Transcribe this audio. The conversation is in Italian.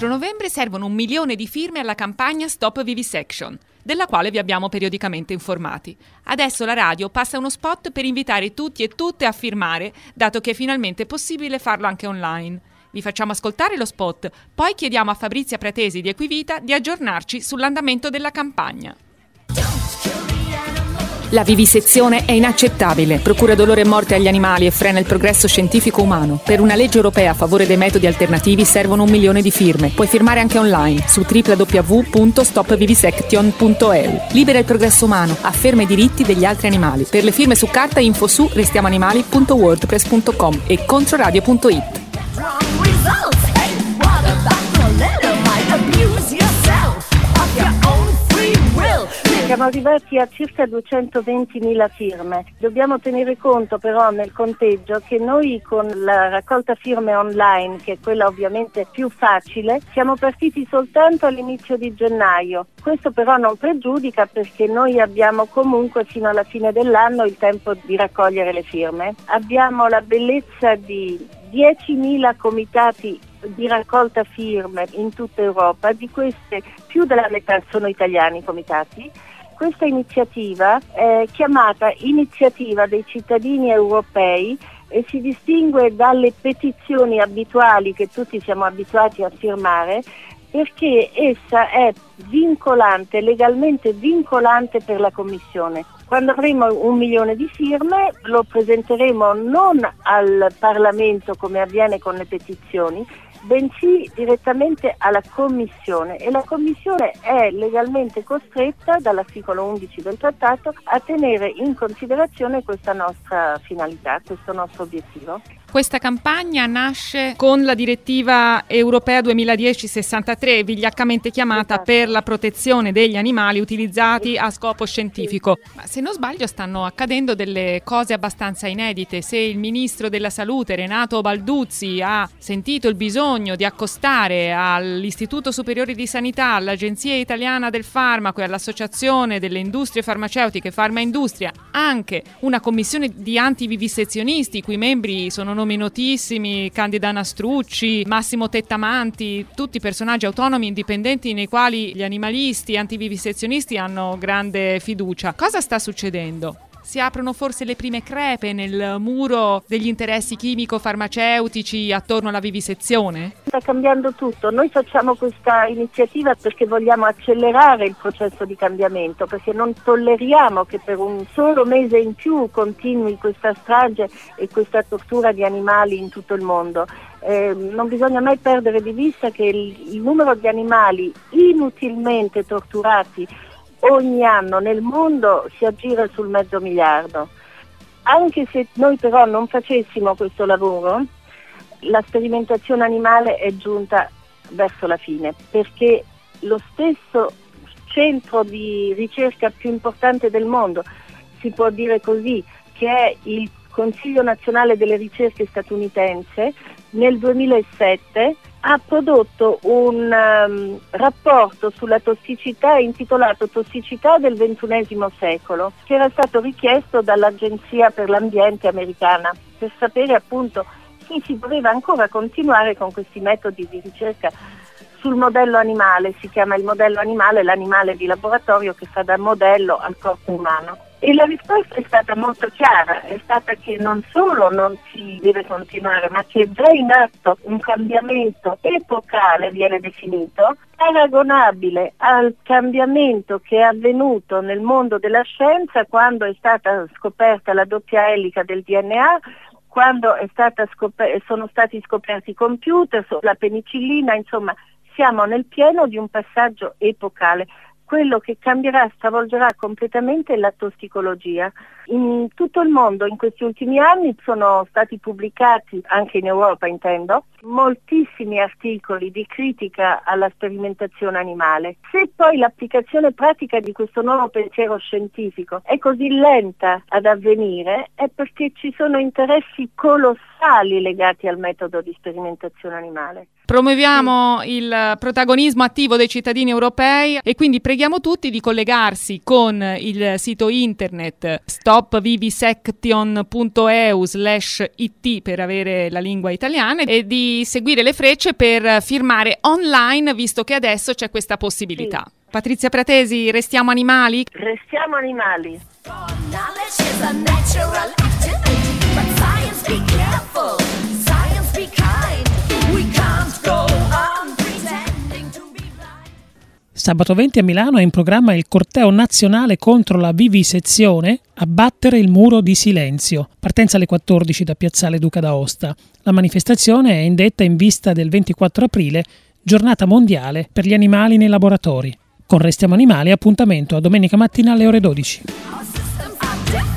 4 novembre servono 1 milione di firme alla campagna Stop Vivisection, della quale vi abbiamo periodicamente informati. Adesso la radio passa uno spot per invitare tutti e tutte a firmare, dato che è finalmente possibile farlo anche online. Vi facciamo ascoltare lo spot, poi chiediamo a Fabrizia Pratesi di Equivita di aggiornarci sull'andamento della campagna. La vivisezione è inaccettabile, procura dolore e morte agli animali e frena il progresso scientifico umano. Per una legge europea a favore dei metodi alternativi servono 1 milione di firme. Puoi firmare anche online su www.stopvivisection.eu. Libera il progresso umano, afferma i diritti degli altri animali. Per le firme su carta info su restiamoanimali.wordpress.com e controradio.it. Siamo arrivati a circa 220.000 firme. Dobbiamo tenere conto però nel conteggio che noi con la raccolta firme online, che è quella ovviamente più facile, siamo partiti soltanto all'inizio di gennaio. Questo però non pregiudica perché noi abbiamo comunque fino alla fine dell'anno il tempo di raccogliere le firme. Abbiamo la bellezza di 10.000 comitati di raccolta firme in tutta Europa, di queste più della metà sono italiani comitati. Questa iniziativa è chiamata Iniziativa dei cittadini europei e si distingue dalle petizioni abituali che tutti siamo abituati a firmare perché essa è vincolante, legalmente vincolante per la Commissione. Quando avremo 1 milione di firme lo presenteremo non al Parlamento come avviene con le petizioni, bensì direttamente alla Commissione, e la Commissione è legalmente costretta dall'articolo 11 del Trattato a tenere in considerazione questa nostra finalità, questo nostro obiettivo. Questa campagna nasce con la direttiva europea 2010/63, vigliaccamente chiamata per la protezione degli animali utilizzati a scopo scientifico. Ma se non sbaglio stanno accadendo delle cose abbastanza inedite. Se il ministro della Salute Renato Balduzzi ha sentito il bisogno di accostare all'Istituto Superiore di Sanità, all'Agenzia Italiana del Farmaco e all'Associazione delle Industrie Farmaceutiche Farmaindustria anche una commissione di antivivisezionisti, i cui membri sono nomi notissimi, Candida Nastrucci, Massimo Tettamanti, tutti personaggi autonomi indipendenti nei quali gli animalisti e antivivisezionisti hanno grande fiducia. Cosa sta succedendo? Si aprono forse le prime crepe nel muro degli interessi chimico-farmaceutici attorno alla vivisezione? Sta cambiando tutto. Noi facciamo questa iniziativa perché vogliamo accelerare il processo di cambiamento, perché non tolleriamo che per un solo mese in più continui questa strage e questa tortura di animali in tutto il mondo. Non bisogna mai perdere di vista che il numero di animali inutilmente torturati ogni anno nel mondo si aggira sul 500 miliardi. Anche se noi però non facessimo questo lavoro, la sperimentazione animale è giunta verso la fine, perché lo stesso centro di ricerca più importante del mondo, si può dire così, che è il Consiglio Nazionale delle Ricerche statunitense, nel 2007 ha prodotto un rapporto sulla tossicità intitolato Tossicità del XXI secolo, che era stato richiesto dall'Agenzia per l'Ambiente americana, per sapere appunto se si doveva ancora continuare con questi metodi di ricerca sul modello animale. Si chiama il modello animale l'animale di laboratorio che fa da modello al corpo umano. E la risposta è stata molto chiara, è stata che non solo non si deve continuare, ma che è già in atto un cambiamento epocale, viene definito, paragonabile al cambiamento che è avvenuto nel mondo della scienza quando è stata scoperta la doppia elica del DNA, quando sono stati scoperti i computer, la penicillina, insomma siamo nel pieno di un passaggio epocale. Quello che cambierà, stravolgerà completamente la tossicologia. In tutto il mondo in questi ultimi anni sono stati pubblicati, anche in Europa intendo, moltissimi articoli di critica alla sperimentazione animale. Se poi l'applicazione pratica di questo nuovo pensiero scientifico è così lenta ad avvenire, è perché ci sono interessi colossali legati al metodo di sperimentazione animale. Promuoviamo il protagonismo attivo dei cittadini europei e quindi preghiamo preghiamo tutti di collegarsi con il sito internet stopvivisection.eu/it per avere la lingua italiana e di seguire le frecce per firmare online, visto che adesso c'è questa possibilità. Sì. Patrizia Pratesi, restiamo animali? Restiamo animali. Sabato 20 a Milano è in programma il corteo nazionale contro la vivisezione, abbattere il muro di silenzio. Partenza alle 14 da Piazzale Duca d'Aosta. La manifestazione è indetta in vista del 24 aprile, giornata mondiale per gli animali nei laboratori. Con Restiamo Animali, appuntamento a domenica mattina alle ore 12.